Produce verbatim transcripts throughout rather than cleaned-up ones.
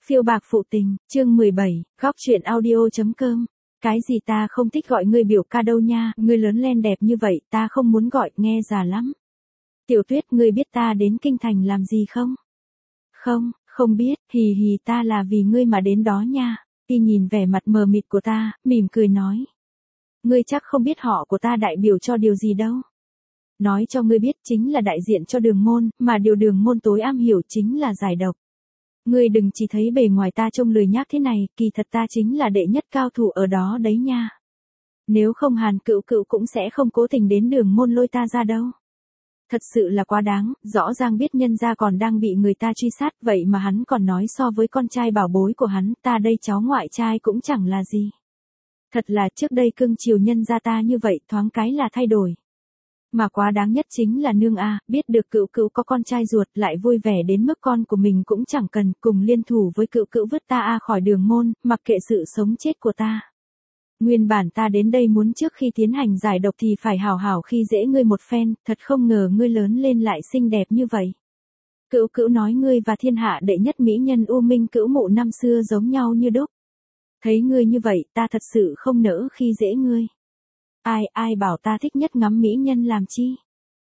Phiêu bạc phụ tình, chương mười bảy, góc truyện audio.com. Cái gì ta không thích gọi ngươi biểu ca đâu nha, ngươi lớn lên đẹp như vậy, ta không muốn gọi, nghe già lắm. Tiểu Tuyết, ngươi biết ta đến kinh thành làm gì không? Không, không biết, hì hì, ta là vì ngươi mà đến đó nha. Y nhìn vẻ mặt mờ mịt của ta, mỉm cười nói. Ngươi chắc không biết họ của ta đại biểu cho điều gì đâu. Nói cho ngươi biết, chính là đại diện cho Đường môn, mà điều Đường môn tối am hiểu chính là giải độc. Ngươi đừng chỉ thấy bề ngoài ta trông lười nhác thế này, kỳ thật ta chính là đệ nhất cao thủ ở đó đấy nha. Nếu không Hàn Cựu Cựu cũng sẽ không cố tình đến Đường môn lôi ta ra đâu. Thật sự là quá đáng, rõ ràng biết nhân gia còn đang bị người ta truy sát, vậy mà hắn còn nói so với con trai bảo bối của hắn, ta đây cháu ngoại trai cũng chẳng là gì. Thật là trước đây cưng chiều nhân gia ta như vậy, thoáng cái là thay đổi. Mà quá đáng nhất chính là nương a, biết được Cựu Cựu có con trai ruột, lại vui vẻ đến mức con của mình cũng chẳng cần, cùng liên thủ với Cựu Cựu vứt ta a khỏi Đường môn, mặc kệ sự sống chết của ta. Nguyên bản ta đến đây muốn trước khi tiến hành giải độc thì phải hảo hảo khi dễ ngươi một phen, thật không ngờ ngươi lớn lên lại xinh đẹp như vậy. Cựu Cựu nói ngươi và thiên hạ đệ nhất mỹ nhân U Minh Cữu Mụ năm xưa giống nhau như đúc. Thấy ngươi như vậy, ta thật sự không nỡ khi dễ ngươi. Ai, ai bảo ta thích nhất ngắm mỹ nhân làm chi?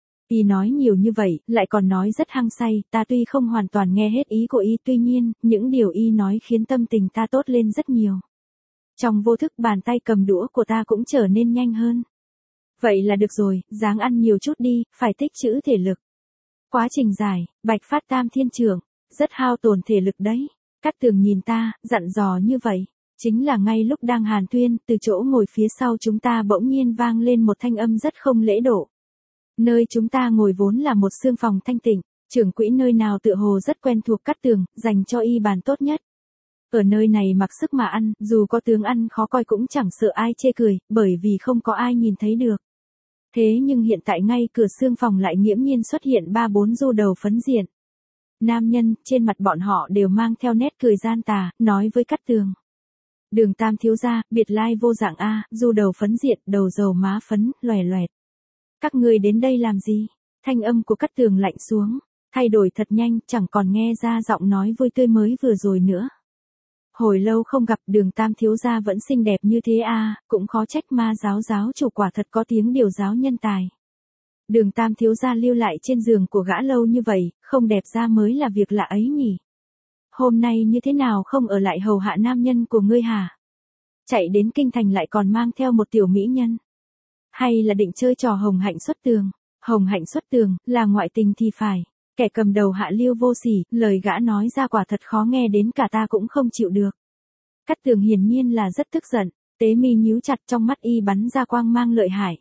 Y nói nhiều như vậy, lại còn nói rất hăng say, ta tuy không hoàn toàn nghe hết ý của Y, tuy nhiên, những điều Y nói khiến tâm tình ta tốt lên rất nhiều. Trong vô thức bàn tay cầm đũa của ta cũng trở nên nhanh hơn. Vậy là được rồi, ráng ăn nhiều chút đi, phải tích trữ thể lực. Quá trình giải, Bạch Phát Tam Thiên Trưởng, rất hao tổn thể lực đấy. Cát Tường nhìn ta, dặn dò như vậy. Chính là ngay lúc đang hàn thuyên, từ chỗ ngồi phía sau chúng ta bỗng nhiên vang lên một thanh âm rất không lễ độ. Nơi chúng ta ngồi vốn là một xương phòng thanh tịnh, trưởng quỹ nơi nào tựa hồ rất quen thuộc Cát Tường, dành cho Y bàn tốt nhất. Ở nơi này mặc sức mà ăn, dù có tướng ăn khó coi cũng chẳng sợ ai chê cười, bởi vì không có ai nhìn thấy được. Thế nhưng hiện tại ngay cửa xương phòng lại nghiễm nhiên xuất hiện ba bốn du đầu phấn diện. Nam nhân, trên mặt bọn họ đều mang theo nét cười gian tà, nói với Cát Tường. Đường Tam thiếu gia, biệt lai vô dạng a, du đầu phấn diện, đầu dầu má phấn, loè loẹt. Các ngươi đến đây làm gì? Thanh âm của Cát Tường lạnh xuống, thay đổi thật nhanh, chẳng còn nghe ra giọng nói vui tươi mới vừa rồi nữa. Hồi lâu không gặp, Đường Tam thiếu gia vẫn xinh đẹp như thế a, cũng khó trách Ma giáo giáo chủ quả thật có tiếng điều giáo nhân tài. Đường Tam thiếu gia lưu lại trên giường của gã lâu như vậy, không đẹp ra mới là việc lạ ấy nhỉ. Hôm nay như thế nào không ở lại hầu hạ nam nhân của ngươi hả? Chạy đến kinh thành lại còn mang theo một tiểu mỹ nhân. Hay là định chơi trò hồng hạnh xuất tường? Hồng hạnh xuất tường, là ngoại tình thì phải. Kẻ cầm đầu Hạ Lưu vô sỉ, lời gã nói ra quả thật khó nghe đến cả ta cũng không chịu được. Cát Tường hiển nhiên là rất tức giận, tế mi nhíu chặt, trong mắt Y bắn ra quang mang lợi hại.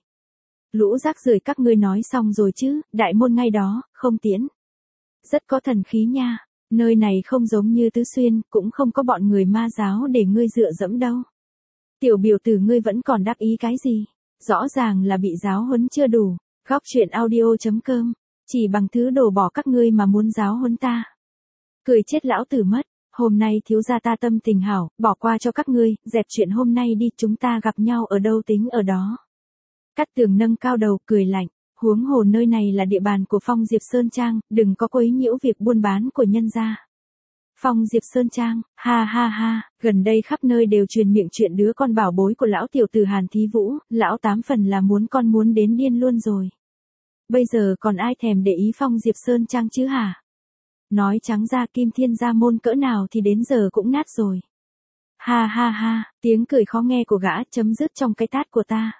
Lũ rác rưởi, các ngươi nói xong rồi chứ, đại môn ngay đó, không tiễn. Rất có thần khí nha. Nơi này không giống như Tứ Xuyên, cũng không có bọn người Ma giáo để ngươi dựa dẫm đâu. Tiểu biểu tử ngươi vẫn còn đắc ý cái gì? Rõ ràng là bị giáo huấn chưa đủ. Góc truyện audio.com. Chỉ bằng thứ đồ bỏ các ngươi mà muốn giáo huấn ta. Cười chết lão tử mất. Hôm nay thiếu gia ta tâm tình hảo, bỏ qua cho các ngươi, dẹp chuyện hôm nay đi, chúng ta gặp nhau ở đâu tính ở đó. Cát Tường nâng cao đầu, cười lạnh. Huống hồ nơi này là địa bàn của Phong Diệp Sơn Trang, đừng có quấy nhiễu việc buôn bán của nhân gia. Phong Diệp Sơn Trang, ha ha ha, gần đây khắp nơi đều truyền miệng chuyện đứa con bảo bối của lão tiểu tử Hàn Thí Vũ, lão tám phần là muốn con muốn đến điên luôn rồi. Bây giờ còn ai thèm để ý Phong Diệp Sơn Trang chứ hả? Nói trắng ra Kim Thiên gia môn cỡ nào thì đến giờ cũng nát rồi. Ha ha ha, tiếng cười khó nghe của gã chấm dứt trong cái tát của ta.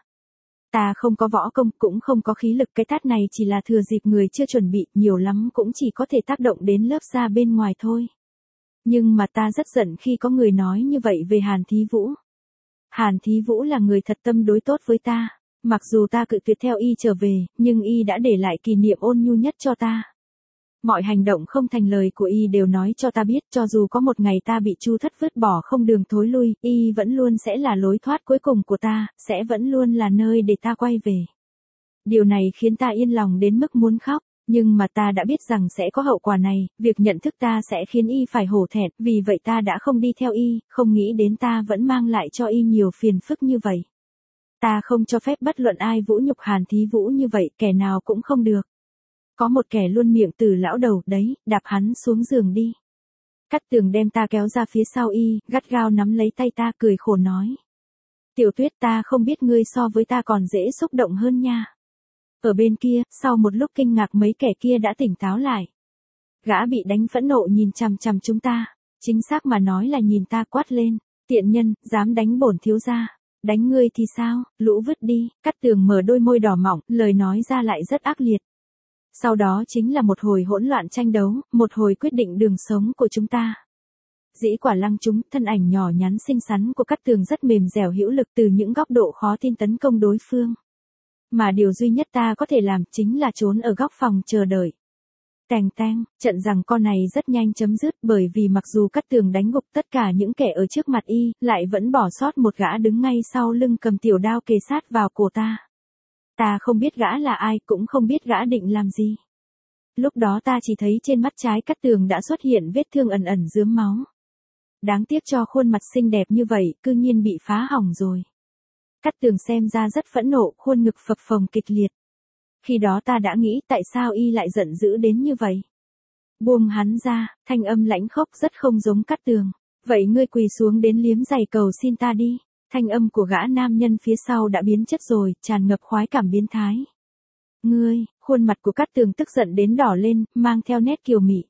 Ta không có võ công, cũng không có khí lực, cái tát này chỉ là thừa dịp người chưa chuẩn bị, nhiều lắm cũng chỉ có thể tác động đến lớp da bên ngoài thôi. Nhưng mà ta rất giận khi có người nói như vậy về Hàn Thí Vũ. Hàn Thí Vũ là người thật tâm đối tốt với ta, mặc dù ta cự tuyệt theo Y trở về, nhưng Y đã để lại kỷ niệm ôn nhu nhất cho ta. Mọi hành động không thành lời của Y đều nói cho ta biết, cho dù có một ngày ta bị Chu Thất vứt bỏ không đường thối lui, Y vẫn luôn sẽ là lối thoát cuối cùng của ta, sẽ vẫn luôn là nơi để ta quay về. Điều này khiến ta yên lòng đến mức muốn khóc, nhưng mà ta đã biết rằng sẽ có hậu quả này, việc nhận thức ta sẽ khiến Y phải hổ thẹn, vì vậy ta đã không đi theo Y, không nghĩ đến ta vẫn mang lại cho Y nhiều phiền phức như vậy. Ta không cho phép bất luận ai vũ nhục Hàn Thí Vũ như vậy, kẻ nào cũng không được. Có một kẻ luôn miệng từ lão đầu, đấy, đạp hắn xuống giường đi. Cát Tường đem ta kéo ra phía sau y, gắt gao nắm lấy tay ta cười khổ nói. Tiểu Tuyết, ta không biết ngươi so với ta còn dễ xúc động hơn nha. Ở bên kia, sau một lúc kinh ngạc mấy kẻ kia đã tỉnh táo lại. Gã bị đánh phẫn nộ nhìn chằm chằm chúng ta, chính xác mà nói là nhìn ta quát lên, tiện nhân, dám đánh bổn thiếu gia, đánh ngươi thì sao, lũ vứt đi. Cát Tường mở đôi môi đỏ mọng, lời nói ra lại rất ác liệt. Sau đó chính là một hồi hỗn loạn tranh đấu, một hồi quyết định đường sống của chúng ta. Dĩ quả lăng chúng, thân ảnh nhỏ nhắn xinh xắn của Cát Tường rất mềm dẻo hữu lực từ những góc độ khó tin tấn công đối phương. Mà điều duy nhất ta có thể làm chính là trốn ở góc phòng chờ đợi. Tèng teng, trận giằng co này rất nhanh chấm dứt bởi vì mặc dù Cát Tường đánh gục tất cả những kẻ ở trước mặt y, lại vẫn bỏ sót một gã đứng ngay sau lưng cầm tiểu đao kề sát vào cổ ta. Ta không biết gã là ai, cũng không biết gã định làm gì. Lúc đó ta chỉ thấy trên mắt trái Cát Tường đã xuất hiện vết thương ẩn ẩn rướm máu. Đáng tiếc cho khuôn mặt xinh đẹp như vậy, cư nhiên bị phá hỏng rồi. Cát Tường xem ra rất phẫn nộ, khuôn ngực phập phồng kịch liệt. Khi đó ta đã nghĩ tại sao y lại giận dữ đến như vậy. Buông hắn ra, thanh âm lãnh khốc rất không giống Cát Tường. Vậy ngươi quỳ xuống đến liếm giày cầu xin ta đi. Thanh âm của gã nam nhân phía sau đã biến chất rồi, tràn ngập khoái cảm biến thái. Ngươi, khuôn mặt của Cát Tường tức giận đến đỏ lên, mang theo nét kiều mị.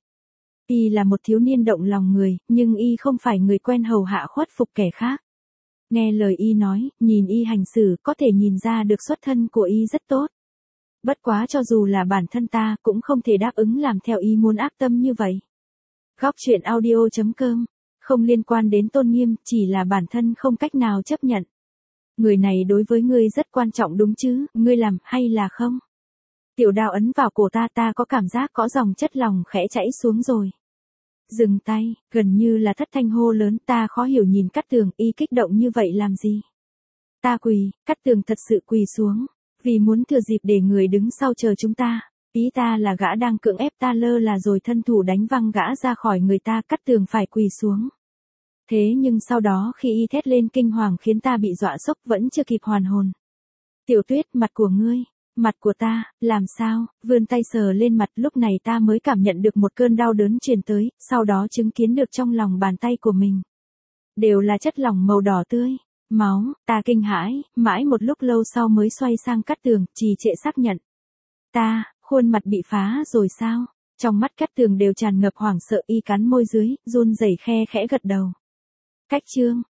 Y là một thiếu niên động lòng người, nhưng y không phải người quen hầu hạ khuất phục kẻ khác. Nghe lời y nói, nhìn y hành xử, có thể nhìn ra được xuất thân của y rất tốt. Bất quá cho dù là bản thân ta, cũng không thể đáp ứng làm theo ý muốn ác tâm như vậy. Góc truyện audio chấm com, không liên quan đến tôn nghiêm, chỉ là bản thân không cách nào chấp nhận. Người này đối với ngươi rất quan trọng đúng chứ, ngươi làm hay là không? Tiểu đao ấn vào cổ ta, ta có cảm giác có dòng chất lòng khẽ chảy xuống rồi. Dừng tay, gần như là thất thanh hô lớn, ta khó hiểu nhìn Cát Tường, y kích động như vậy làm gì? Ta quỳ, Cát Tường thật sự quỳ xuống, vì muốn thừa dịp để người đứng sau chờ chúng ta. Ý ta là gã đang cưỡng ép ta lơ là rồi thân thủ đánh văng gã ra khỏi người ta, Cát Tường phải quỳ xuống. Thế nhưng sau đó khi y thét lên kinh hoàng khiến ta bị dọa sốc vẫn chưa kịp hoàn hồn. Tiểu Tuyết, mặt của ngươi, mặt của ta, làm sao, vươn tay sờ lên mặt, lúc này ta mới cảm nhận được một cơn đau đớn truyền tới, sau đó chứng kiến được trong lòng bàn tay của mình. Đều là chất lỏng màu đỏ tươi, máu, ta kinh hãi, mãi một lúc lâu sau mới xoay sang Cát Tường, trì trệ xác nhận. Ta, khuôn mặt bị phá rồi sao? Trong mắt Cát Tường đều tràn ngập hoảng sợ, y cắn môi dưới, run rẩy khe khẽ gật đầu. Cách chương.